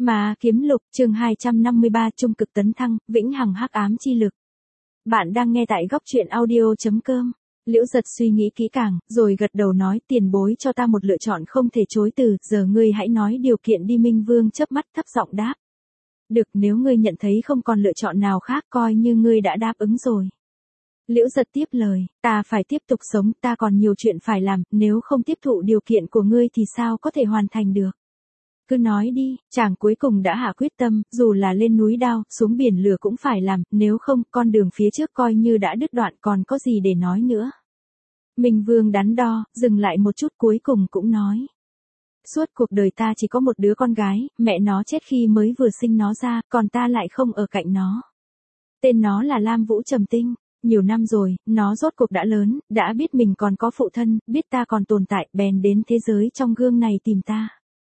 Ma kiếm lục chương 253 trung cực tấn thăng, vĩnh hằng hắc ám chi lực. Bạn đang nghe tại góc truyện audio.com. Liễu Giật suy nghĩ kỹ càng, rồi gật đầu nói tiền bối cho ta một lựa chọn không thể chối từ, giờ ngươi hãy nói điều kiện đi. Minh Vương chớp mắt thấp giọng đáp. Được, nếu ngươi nhận thấy không còn lựa chọn nào khác coi như ngươi đã đáp ứng rồi. Liễu Giật tiếp lời, ta phải tiếp tục sống, ta còn nhiều chuyện phải làm, nếu không tiếp thụ điều kiện của ngươi thì sao có thể hoàn thành được. Cứ nói đi, chàng cuối cùng đã hạ quyết tâm, dù là lên núi đao, xuống biển lửa cũng phải làm, nếu không, con đường phía trước coi như đã đứt đoạn còn có gì để nói nữa. Minh Vương đắn đo, dừng lại một chút cuối cùng cũng nói. Suốt cuộc đời ta chỉ có một đứa con gái, mẹ nó chết khi mới vừa sinh nó ra, còn ta lại không ở cạnh nó. Tên nó là Lam Vũ Trầm Tinh. Nhiều năm rồi, nó rốt cuộc đã lớn, đã biết mình còn có phụ thân, biết ta còn tồn tại, bèn đến thế giới trong gương này tìm ta.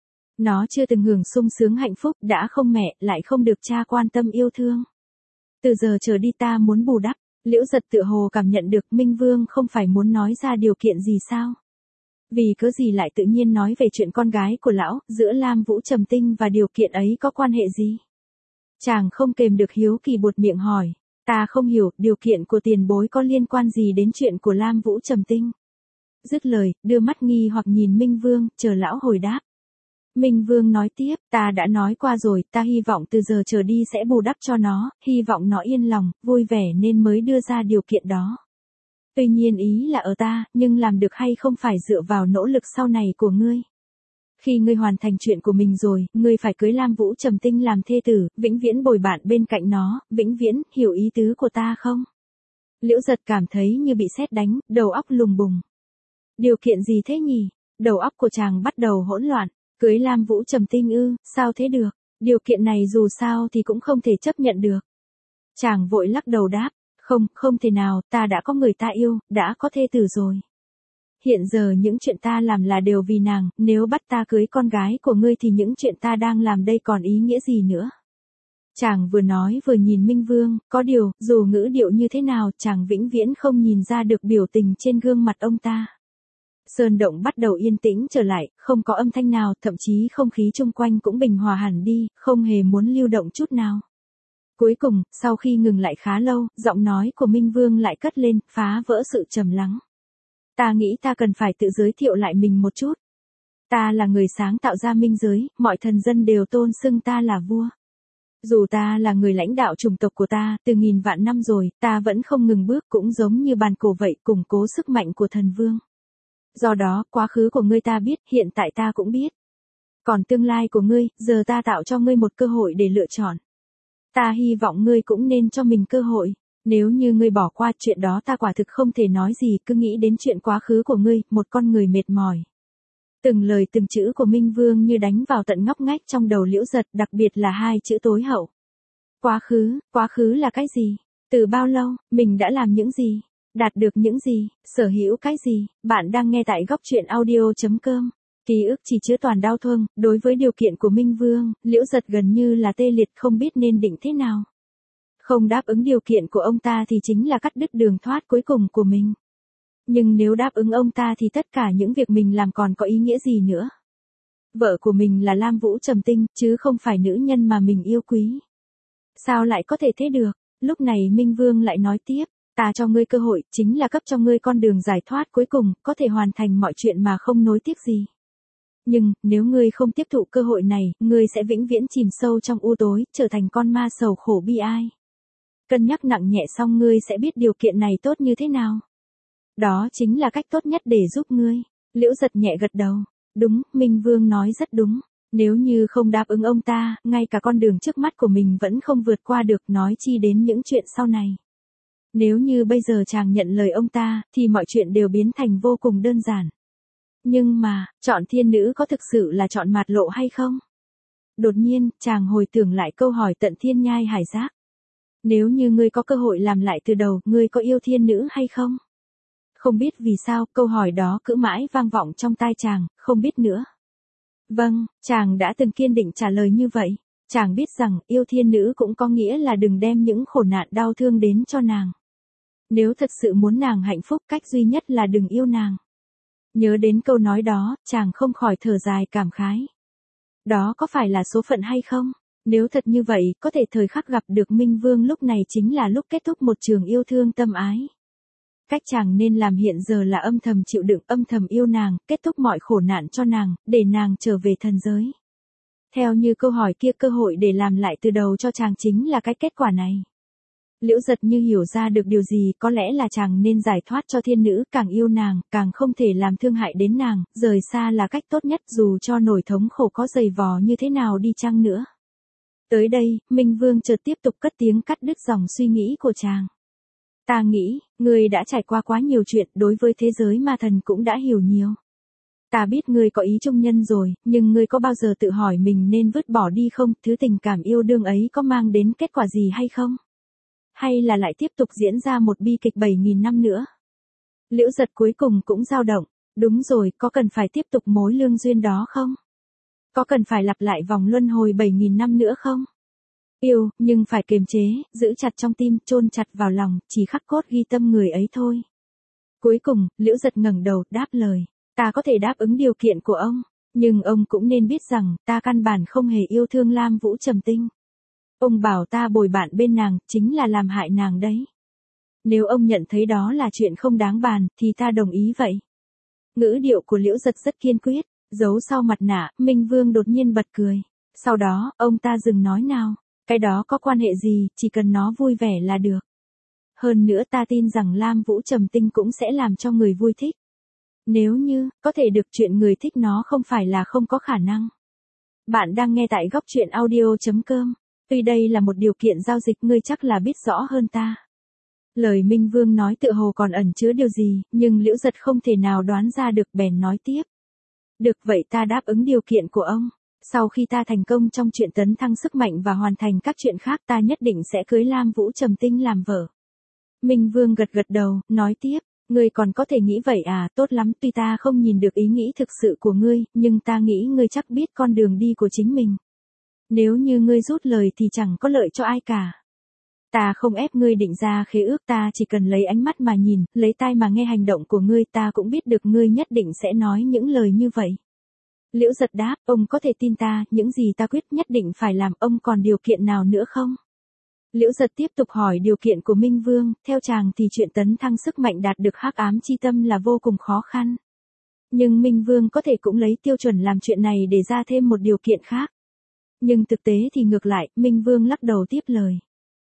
Nó chưa từng hưởng sung sướng hạnh phúc, đã không mẹ, lại không được cha quan tâm yêu thương. Từ giờ trở đi ta muốn bù đắp. Liễu Giật tựa hồ cảm nhận được Minh Vương không phải muốn nói ra điều kiện gì sao. Vì cớ gì lại tự nhiên nói về chuyện con gái của lão, giữa Lam Vũ Trầm Tinh và điều kiện ấy có quan hệ gì? Chàng không kềm được hiếu kỳ buột miệng hỏi. Ta không hiểu, điều kiện của tiền bối có liên quan gì đến chuyện của Lam Vũ Trầm Tinh? Dứt lời, đưa mắt nghi hoặc nhìn Minh Vương, chờ lão hồi đáp. Minh Vương nói tiếp, ta đã nói qua rồi, ta hy vọng từ giờ trở đi sẽ bù đắp cho nó, hy vọng nó yên lòng, vui vẻ nên mới đưa ra điều kiện đó. Tuy nhiên ý là ở ta, nhưng làm được hay không phải dựa vào nỗ lực sau này của ngươi. Khi ngươi hoàn thành chuyện của mình rồi, ngươi phải cưới Lam Vũ Trầm Tinh làm thê tử, vĩnh viễn bồi bạn bên cạnh nó, vĩnh viễn, hiểu ý tứ của ta không? Liễu Giật cảm thấy như bị sét đánh, đầu óc lùng bùng. Điều kiện gì thế nhỉ? Đầu óc của chàng bắt đầu hỗn loạn. Cưới Lam Vũ Trầm Tinh ư, sao thế được? Điều kiện này dù sao thì cũng không thể chấp nhận được. Chàng vội lắc đầu đáp, không thể nào, ta đã có người ta yêu, đã có thê tử rồi. Hiện giờ những chuyện ta làm là đều vì nàng, nếu bắt ta cưới con gái của ngươi thì những chuyện ta đang làm đây còn ý nghĩa gì nữa? Chàng vừa nói vừa nhìn Minh Vương, có điều, dù ngữ điệu như thế nào, chàng vĩnh viễn không nhìn ra được biểu tình trên gương mặt ông ta. Sơn động bắt đầu yên tĩnh trở lại, không có âm thanh nào, thậm chí không khí chung quanh cũng bình hòa hẳn đi, không hề muốn lưu động chút nào. Cuối cùng, sau khi ngừng lại khá lâu, giọng nói của Minh Vương lại cất lên, phá vỡ sự trầm lắng. Ta nghĩ ta cần phải tự giới thiệu lại mình một chút. Ta là người sáng tạo ra minh giới, mọi thần dân đều tôn xưng ta là vua. Dù ta là người lãnh đạo chủng tộc của ta, từ nghìn vạn năm rồi, ta vẫn không ngừng bước cũng giống như bàn cổ vậy, củng cố sức mạnh của thần vương. Do đó, quá khứ của ngươi ta biết, hiện tại ta cũng biết. Còn tương lai của ngươi, giờ ta tạo cho ngươi một cơ hội để lựa chọn. Ta hy vọng ngươi cũng nên cho mình cơ hội. Nếu như ngươi bỏ qua chuyện đó ta quả thực không thể nói gì, cứ nghĩ đến chuyện quá khứ của ngươi, một con người mệt mỏi. Từng lời từng chữ của Minh Vương như đánh vào tận ngóc ngách trong đầu Liễu Giật, đặc biệt là hai chữ tối hậu. Quá khứ là cái gì? Từ bao lâu, mình đã làm những gì? Đạt được những gì, sở hữu cái gì? Bạn đang nghe tại góc truyện audio.com. Ký ức chỉ chứa toàn đau thương, đối với điều kiện của Minh Vương, Liễu Giật gần như là tê liệt không biết nên định thế nào. Không đáp ứng điều kiện của ông ta thì chính là cắt đứt đường thoát cuối cùng của mình. Nhưng nếu đáp ứng ông ta thì tất cả những việc mình làm còn có ý nghĩa gì nữa? Vợ của mình là Lam Vũ Trầm Tinh, chứ không phải nữ nhân mà mình yêu quý. Sao lại có thể thế được? Lúc này Minh Vương lại nói tiếp. Ta cho ngươi cơ hội, chính là cấp cho ngươi con đường giải thoát cuối cùng, có thể hoàn thành mọi chuyện mà không nối tiếc gì. Nhưng, nếu ngươi không tiếp thụ cơ hội này, ngươi sẽ vĩnh viễn chìm sâu trong u tối, trở thành con ma sầu khổ bi ai. Cân nhắc nặng nhẹ xong ngươi sẽ biết điều kiện này tốt như thế nào. Đó chính là cách tốt nhất để giúp ngươi. Liễu Giật nhẹ gật đầu. Đúng, Minh Vương nói rất đúng. Nếu như không đáp ứng ông ta, ngay cả con đường trước mắt của mình vẫn không vượt qua được, nói chi đến những chuyện sau này. Nếu như bây giờ chàng nhận lời ông ta, thì mọi chuyện đều biến thành vô cùng đơn giản. Nhưng mà, chọn thiên nữ có thực sự là chọn mạt lộ hay không? Đột nhiên, chàng hồi tưởng lại câu hỏi tận thiên nhai hải giác. Nếu như ngươi có cơ hội làm lại từ đầu, ngươi có yêu thiên nữ hay không? Không biết vì sao, câu hỏi đó cứ mãi vang vọng trong tai chàng, không biết nữa. Vâng, chàng đã từng kiên định trả lời như vậy. Chàng biết rằng, yêu thiên nữ cũng có nghĩa là đừng đem những khổ nạn đau thương đến cho nàng. Nếu thật sự muốn nàng hạnh phúc, cách duy nhất là đừng yêu nàng. Nhớ đến câu nói đó, chàng không khỏi thở dài cảm khái. Đó có phải là số phận hay không? Nếu thật như vậy, có thể thời khắc gặp được Minh Vương lúc này chính là lúc kết thúc một trường yêu thương tâm ái. Cách chàng nên làm hiện giờ là âm thầm chịu đựng, âm thầm yêu nàng, kết thúc mọi khổ nạn cho nàng, để nàng trở về thần giới. Theo như câu hỏi kia, cơ hội để làm lại từ đầu cho chàng chính là cái kết quả này. Liễu Giật như hiểu ra được điều gì, có lẽ là chàng nên giải thoát cho thiên nữ, càng yêu nàng, càng không thể làm thương hại đến nàng, rời xa là cách tốt nhất dù cho nỗi thống khổ có dày vò như thế nào đi chăng nữa. Tới đây, Minh Vương chợt tiếp tục cất tiếng cắt đứt dòng suy nghĩ của chàng. Ta nghĩ, ngươi đã trải qua quá nhiều chuyện, đối với thế giới ma thần cũng đã hiểu nhiều. Ta biết ngươi có ý trung nhân rồi, nhưng ngươi có bao giờ tự hỏi mình nên vứt bỏ đi không, thứ tình cảm yêu đương ấy có mang đến kết quả gì hay không? Hay là lại tiếp tục diễn ra một bi kịch 7.000 năm nữa? Liễu Giật cuối cùng cũng dao động, đúng rồi, có cần phải tiếp tục mối lương duyên đó không? Có cần phải lặp lại vòng luân hồi 7.000 năm nữa không? Yêu, nhưng phải kiềm chế, giữ chặt trong tim, chôn chặt vào lòng, chỉ khắc cốt ghi tâm người ấy thôi. Cuối cùng, Liễu Giật ngẩng đầu, đáp lời, ta có thể đáp ứng điều kiện của ông, nhưng ông cũng nên biết rằng, ta căn bản không hề yêu thương Lam Vũ Trầm Tinh. Ông bảo ta bồi bạn bên nàng, chính là làm hại nàng đấy. Nếu ông nhận thấy đó là chuyện không đáng bàn, thì ta đồng ý vậy. Ngữ điệu của Liễu Giật rất kiên quyết, giấu sau mặt nạ, Minh Vương đột nhiên bật cười. Sau đó, ông ta dừng nói nào, cái đó có quan hệ gì, chỉ cần nó vui vẻ là được. Hơn nữa ta tin rằng Lam Vũ Trầm Tinh cũng sẽ làm cho người vui thích. Nếu như, có thể được chuyện người thích nó không phải là không có khả năng. Bạn đang nghe tại góc truyện audio.com. Tuy đây là một điều kiện giao dịch, ngươi chắc là biết rõ hơn ta. Lời Minh Vương nói tựa hồ còn ẩn chứa điều gì, nhưng Liễu Giật không thể nào đoán ra được, bèn nói tiếp. Được vậy, ta đáp ứng điều kiện của ông. Sau khi ta thành công trong chuyện tấn thăng sức mạnh và hoàn thành các chuyện khác, ta nhất định sẽ cưới Lam Vũ Trầm Tinh làm vợ. Minh Vương gật gật đầu, nói tiếp. Ngươi còn có thể nghĩ vậy à, tốt lắm, tuy ta không nhìn được ý nghĩ thực sự của ngươi, nhưng ta nghĩ ngươi chắc biết con đường đi của chính mình. Nếu như ngươi rút lời thì chẳng có lợi cho ai cả. Ta không ép ngươi định ra khế ước, ta chỉ cần lấy ánh mắt mà nhìn, lấy tai mà nghe hành động của ngươi, ta cũng biết được ngươi nhất định sẽ nói những lời như vậy. Liễu Giật đáp, ông có thể tin ta, những gì ta quyết nhất định phải làm, ông còn điều kiện nào nữa không? Liễu Giật tiếp tục hỏi điều kiện của Minh Vương, theo chàng thì chuyện tấn thăng sức mạnh đạt được hắc ám chi tâm là vô cùng khó khăn. Nhưng Minh Vương có thể cũng lấy tiêu chuẩn làm chuyện này để ra thêm một điều kiện khác. Nhưng thực tế thì ngược lại, Minh Vương lắc đầu tiếp lời.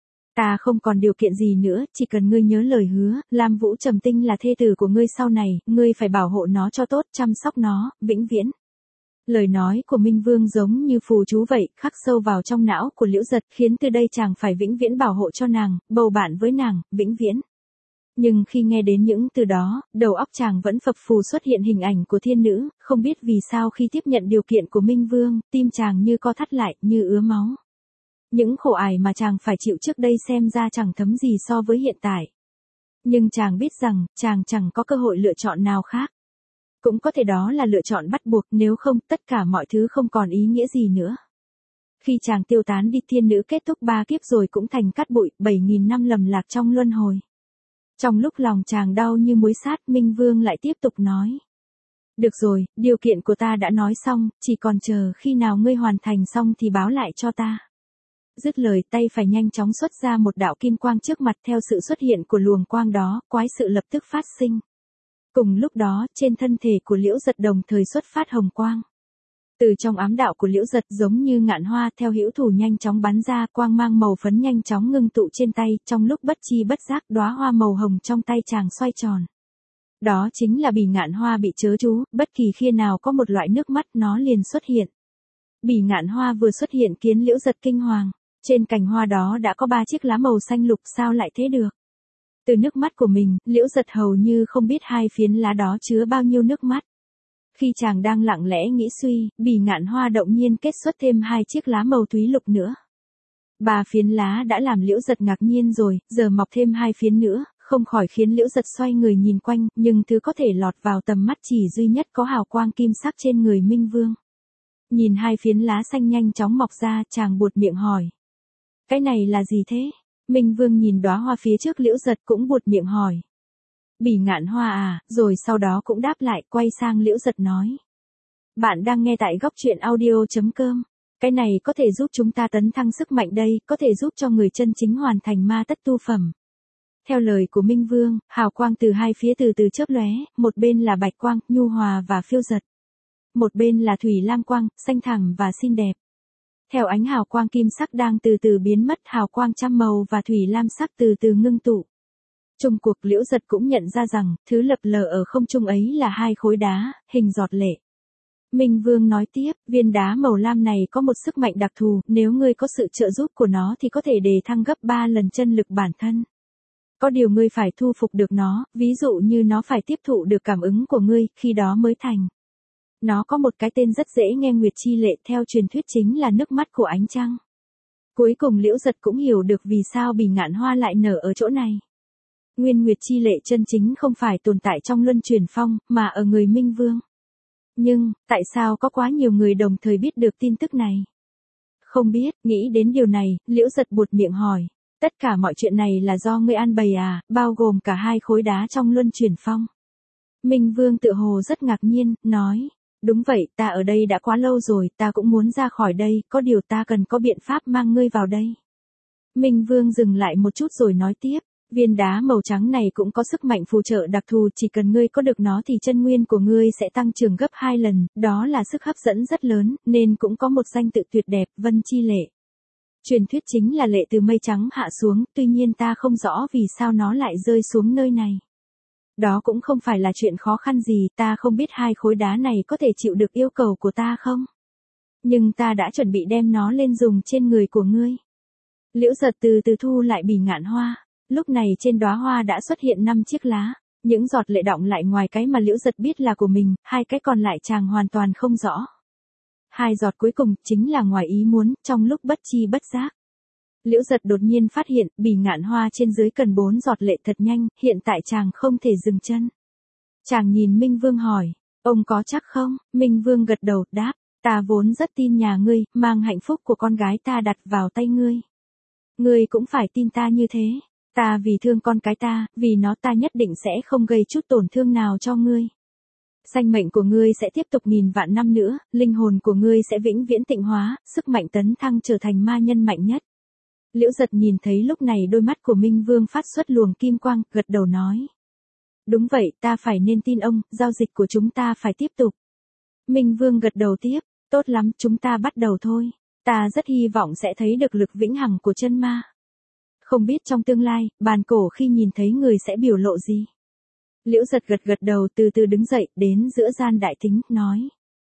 Ta không còn điều kiện gì nữa, chỉ cần ngươi nhớ lời hứa, Lam Vũ Trầm Tinh là thê tử của ngươi sau này, ngươi phải bảo hộ nó cho tốt, chăm sóc nó, vĩnh viễn. Lời nói của Minh Vương giống như phù chú vậy, khắc sâu vào trong não của Liễu Giật, khiến từ đây chàng phải vĩnh viễn bảo hộ cho nàng, bầu bạn với nàng, vĩnh viễn. Nhưng khi nghe đến những từ đó, đầu óc chàng vẫn phập phù xuất hiện hình ảnh của thiên nữ, không biết vì sao khi tiếp nhận điều kiện của Minh Vương, tim chàng như co thắt lại, như ứa máu. Những khổ ải mà chàng phải chịu trước đây xem ra chẳng thấm gì so với hiện tại. Nhưng chàng biết rằng, chàng chẳng có cơ hội lựa chọn nào khác. Cũng có thể đó là lựa chọn bắt buộc, nếu không, tất cả mọi thứ không còn ý nghĩa gì nữa. Khi chàng tiêu tán đi, thiên nữ kết thúc 3 kiếp rồi cũng thành cát bụi, 7.000 năm lầm lạc trong luân hồi. Trong lúc lòng chàng đau như muối sát, Minh Vương lại tiếp tục nói. Được rồi, điều kiện của ta đã nói xong, chỉ còn chờ khi nào ngươi hoàn thành xong thì báo lại cho ta. Dứt lời, tay phải nhanh chóng xuất ra một đạo kim quang trước mặt, theo sự xuất hiện của luồng quang đó, quái sự lập tức phát sinh. Cùng lúc đó, trên thân thể của Liễu Giật đồng thời xuất phát hồng quang. Từ trong ám đạo của Liễu Giật giống như ngạn hoa theo hữu thủ nhanh chóng bắn ra, quang mang màu phấn nhanh chóng ngưng tụ trên tay, trong lúc bất chi bất giác đóa hoa màu hồng trong tay chàng xoay tròn. Đó chính là bỉ ngạn hoa bị chớ chú, bất kỳ khi nào có một loại nước mắt nó liền xuất hiện. Bỉ ngạn hoa vừa xuất hiện khiến Liễu Giật kinh hoàng, trên cành hoa đó đã có 3 chiếc lá màu xanh lục, sao lại thế được? Từ nước mắt của mình, Liễu Giật hầu như không biết 2 phiến lá đó chứa bao nhiêu nước mắt. Khi chàng đang lặng lẽ nghĩ suy, bỉ ngạn hoa động nhiên kết xuất thêm 2 chiếc lá màu thúy lục nữa. 3 phiến lá đã làm Liễu Giật ngạc nhiên rồi, giờ mọc thêm 2 phiến nữa, không khỏi khiến Liễu Giật xoay người nhìn quanh, nhưng thứ có thể lọt vào tầm mắt chỉ duy nhất có hào quang kim sắc trên người Minh Vương. Nhìn 2 phiến lá xanh nhanh chóng mọc ra, chàng buột miệng hỏi. Cái này là gì thế? Minh Vương nhìn đóa hoa phía trước Liễu Giật cũng buột miệng hỏi. Bỉ ngạn hoa à, rồi sau đó cũng đáp lại, quay sang Liễu Giật nói. Bạn đang nghe tại góc truyện audio.com. Cái này có thể giúp chúng ta tấn thăng sức mạnh đây, có thể giúp cho người chân chính hoàn thành ma tất tu phẩm. Theo lời của Minh Vương, hào quang từ hai phía từ từ chớp lóe, một bên là bạch quang, nhu hòa và phiêu dật. Một bên là thủy lam quang, xanh thẳm và xinh đẹp. Theo ánh hào quang kim sắc đang từ từ biến mất, hào quang trăm màu và thủy lam sắc từ từ ngưng tụ. Chung cuộc Liễu Giật cũng nhận ra rằng, thứ lập lờ ở không trung ấy là hai khối đá, hình giọt lệ. Minh Vương nói tiếp, viên đá màu lam này có một sức mạnh đặc thù, nếu ngươi có sự trợ giúp của nó thì có thể đề thăng gấp 3 lần chân lực bản thân. Có điều ngươi phải thu phục được nó, ví dụ như nó phải tiếp thụ được cảm ứng của ngươi, khi đó mới thành. Nó có một cái tên rất dễ nghe, Nguyệt Chi Lệ, theo truyền thuyết chính là nước mắt của ánh trăng. Cuối cùng Liễu Giật cũng hiểu được vì sao Bỉ Ngạn Hoa lại nở ở chỗ này. Nguyên Nguyệt Chi Lệ chân chính không phải tồn tại trong luân chuyển phong, mà ở người Minh Vương. Nhưng, tại sao có quá nhiều người đồng thời biết được tin tức này? Không biết, nghĩ đến điều này, Liễu Giật buột miệng hỏi. Tất cả mọi chuyện này là do ngươi an bày à, bao gồm cả hai khối đá trong luân chuyển phong. Minh Vương tự hồ rất ngạc nhiên, nói. Đúng vậy, ta ở đây đã quá lâu rồi, ta cũng muốn ra khỏi đây, có điều ta cần có biện pháp mang ngươi vào đây. Minh Vương dừng lại một chút rồi nói tiếp. Viên đá màu trắng này cũng có sức mạnh phù trợ đặc thù, chỉ cần ngươi có được nó thì chân nguyên của ngươi sẽ tăng trưởng gấp 2 lần, đó là sức hấp dẫn rất lớn, nên cũng có một danh tự tuyệt đẹp, Vân Chi Lệ. Truyền thuyết chính là lệ từ mây trắng hạ xuống, tuy nhiên ta không rõ vì sao nó lại rơi xuống nơi này. Đó cũng không phải là chuyện khó khăn gì, ta không biết hai khối đá này có thể chịu được yêu cầu của ta không? Nhưng ta đã chuẩn bị đem nó lên dùng trên người của ngươi. Liễu Giật từ từ thu lại Bỉ Ngạn Hoa. Lúc này trên đóa hoa đã xuất hiện 5 chiếc lá, những giọt lệ đọng lại ngoài cái mà Liễu Giật biết là của mình, hai cái còn lại chàng hoàn toàn không rõ. Hai giọt cuối cùng chính là ngoài ý muốn, trong lúc bất chi bất giác. Liễu Giật đột nhiên phát hiện, Bỉ Ngạn Hoa trên dưới cần 4 giọt lệ thật nhanh, hiện tại chàng không thể dừng chân. Chàng nhìn Minh Vương hỏi, ông có chắc không? Minh Vương gật đầu, đáp, ta vốn rất tin nhà ngươi, mang hạnh phúc của con gái ta đặt vào tay ngươi. Ngươi cũng phải tin ta như thế. Ta vì thương con cái ta, vì nó ta nhất định sẽ không gây chút tổn thương nào cho ngươi. Sanh mệnh của ngươi sẽ tiếp tục nghìn vạn năm nữa, linh hồn của ngươi sẽ vĩnh viễn tịnh hóa, sức mạnh tấn thăng trở thành ma nhân mạnh nhất. Liễu Giật nhìn thấy lúc này đôi mắt của Minh Vương phát xuất luồng kim quang, gật đầu nói. Đúng vậy, ta phải nên tin ông, giao dịch của chúng ta phải tiếp tục. Minh Vương gật đầu tiếp, tốt lắm, chúng ta bắt đầu thôi. Ta rất hy vọng sẽ thấy được lực vĩnh hằng của chân ma. Không biết trong tương lai, bàn cổ khi nhìn thấy người sẽ biểu lộ gì. Liễu Giật gật đầu từ từ đứng dậy, đến giữa gian đại thính, nói.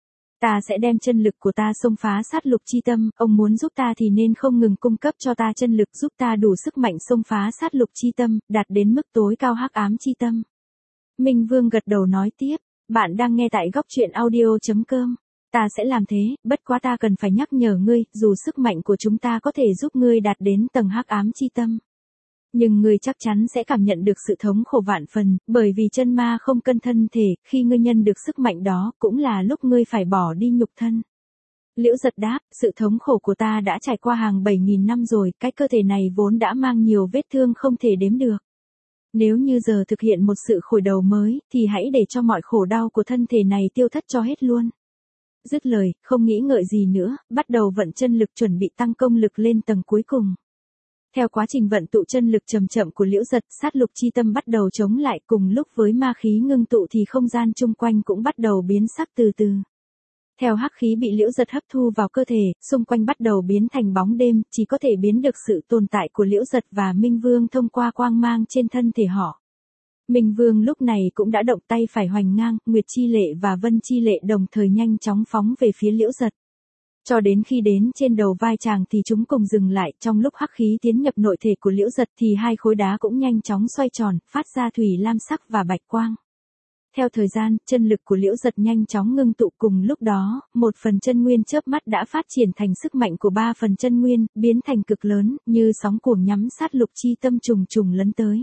Ta sẽ đem chân lực của ta xông phá sát lục chi tâm, ông muốn giúp ta thì nên không ngừng cung cấp cho ta chân lực giúp ta đủ sức mạnh xông phá sát lục chi tâm, đạt đến mức tối cao hắc ám chi tâm. Minh Vương gật đầu nói tiếp, bạn đang nghe tại góc truyện audio.com. Ta sẽ làm thế, bất quá ta cần phải nhắc nhở ngươi, dù sức mạnh của chúng ta có thể giúp ngươi đạt đến tầng hắc ám chi tâm. Nhưng ngươi chắc chắn sẽ cảm nhận được sự thống khổ vạn phần, bởi vì chân ma không cân thân thể, khi ngươi nhận được sức mạnh đó, cũng là lúc ngươi phải bỏ đi nhục thân. Liễu Giật đáp, sự thống khổ của ta đã trải qua hàng 7.000 năm rồi, cái cơ thể này vốn đã mang nhiều vết thương không thể đếm được. Nếu như giờ thực hiện một sự khởi đầu mới, thì hãy để cho mọi khổ đau của thân thể này tiêu thất cho hết luôn. Dứt lời, không nghĩ ngợi gì nữa, bắt đầu vận chân lực chuẩn bị tăng công lực lên tầng cuối cùng. Theo quá trình vận tụ chân lực chậm chậm của Liễu Giật, sát lục chi tâm bắt đầu chống lại, cùng lúc với ma khí ngưng tụ thì không gian chung quanh cũng bắt đầu biến sắc từ từ. Theo hắc khí bị Liễu Giật hấp thu vào cơ thể, xung quanh bắt đầu biến thành bóng đêm, chỉ có thể biến được sự tồn tại của Liễu Giật và Minh Vương thông qua quang mang trên thân thể họ. Minh Vương lúc này cũng đã động tay phải hoành ngang, Nguyệt Chi Lệ và Vân Chi Lệ đồng thời nhanh chóng phóng về phía Liễu Giật. Cho đến khi đến trên đầu vai chàng thì chúng cùng dừng lại, trong lúc hắc khí tiến nhập nội thể của Liễu Giật thì hai khối đá cũng nhanh chóng xoay tròn, phát ra thủy lam sắc và bạch quang. Theo thời gian, chân lực của Liễu Giật nhanh chóng ngưng tụ, cùng lúc đó, 1 phần chân nguyên chớp mắt đã phát triển thành sức mạnh của 3 phần chân nguyên, biến thành cực lớn, như sóng cuồng nhắm sát lục chi tâm trùng trùng lấn tới.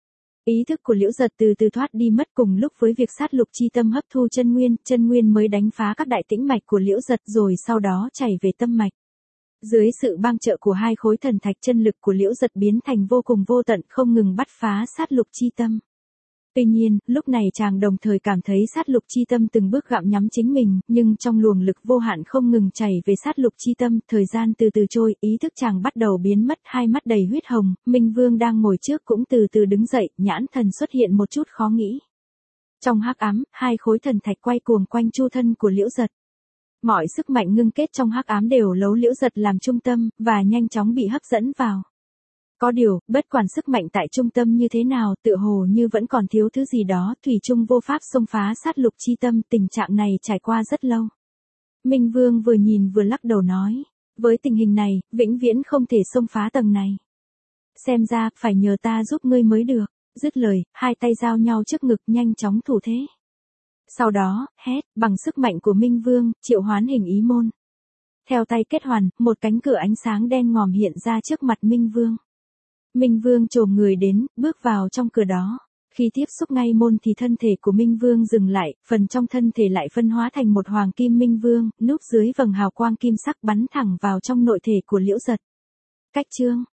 Ý thức của Liễu Giật từ từ thoát đi mất, cùng lúc với việc sát lục chi tâm hấp thu chân nguyên mới đánh phá các đại tĩnh mạch của Liễu Giật rồi sau đó chảy về tâm mạch. Dưới sự bang trợ của hai khối thần thạch, chân lực của Liễu Giật biến thành vô cùng vô tận, không ngừng bắt phá sát lục chi tâm. Tuy nhiên, lúc này chàng đồng thời cảm thấy sát lục chi tâm từng bước gặm nhắm chính mình, nhưng trong luồng lực vô hạn không ngừng chảy về sát lục chi tâm, thời gian từ từ trôi, ý thức chàng bắt đầu biến mất, hai mắt đầy huyết hồng, Minh Vương đang ngồi trước cũng từ từ đứng dậy, nhãn thần xuất hiện một chút khó nghĩ. Trong hắc ám, hai khối thần thạch quay cuồng quanh chu thân của Liễu Giật. Mọi sức mạnh ngưng kết trong hắc ám đều lấy Liễu Giật làm trung tâm, và nhanh chóng bị hấp dẫn vào. Có điều, bất quản sức mạnh tại trung tâm như thế nào, tựa hồ như vẫn còn thiếu thứ gì đó, thủy chung vô pháp xông phá sát lục chi tâm, tình trạng này trải qua rất lâu. Minh Vương vừa nhìn vừa lắc đầu nói, với tình hình này, vĩnh viễn không thể xông phá tầng này. Xem ra, phải nhờ ta giúp ngươi mới được. Dứt lời, hai tay giao nhau trước ngực nhanh chóng thủ thế. Sau đó, hét, bằng sức mạnh của Minh Vương, triệu hoán hình ý môn. Theo tay kết hoàn, một cánh cửa ánh sáng đen ngòm hiện ra trước mặt Minh Vương. Minh Vương chồm người đến, bước vào trong cửa đó. Khi tiếp xúc ngay môn thì thân thể của Minh Vương dừng lại, phần trong thân thể lại phân hóa thành một hoàng kim Minh Vương, núp dưới vầng hào quang kim sắc bắn thẳng vào trong nội thể của Liễu Giật. Cách chương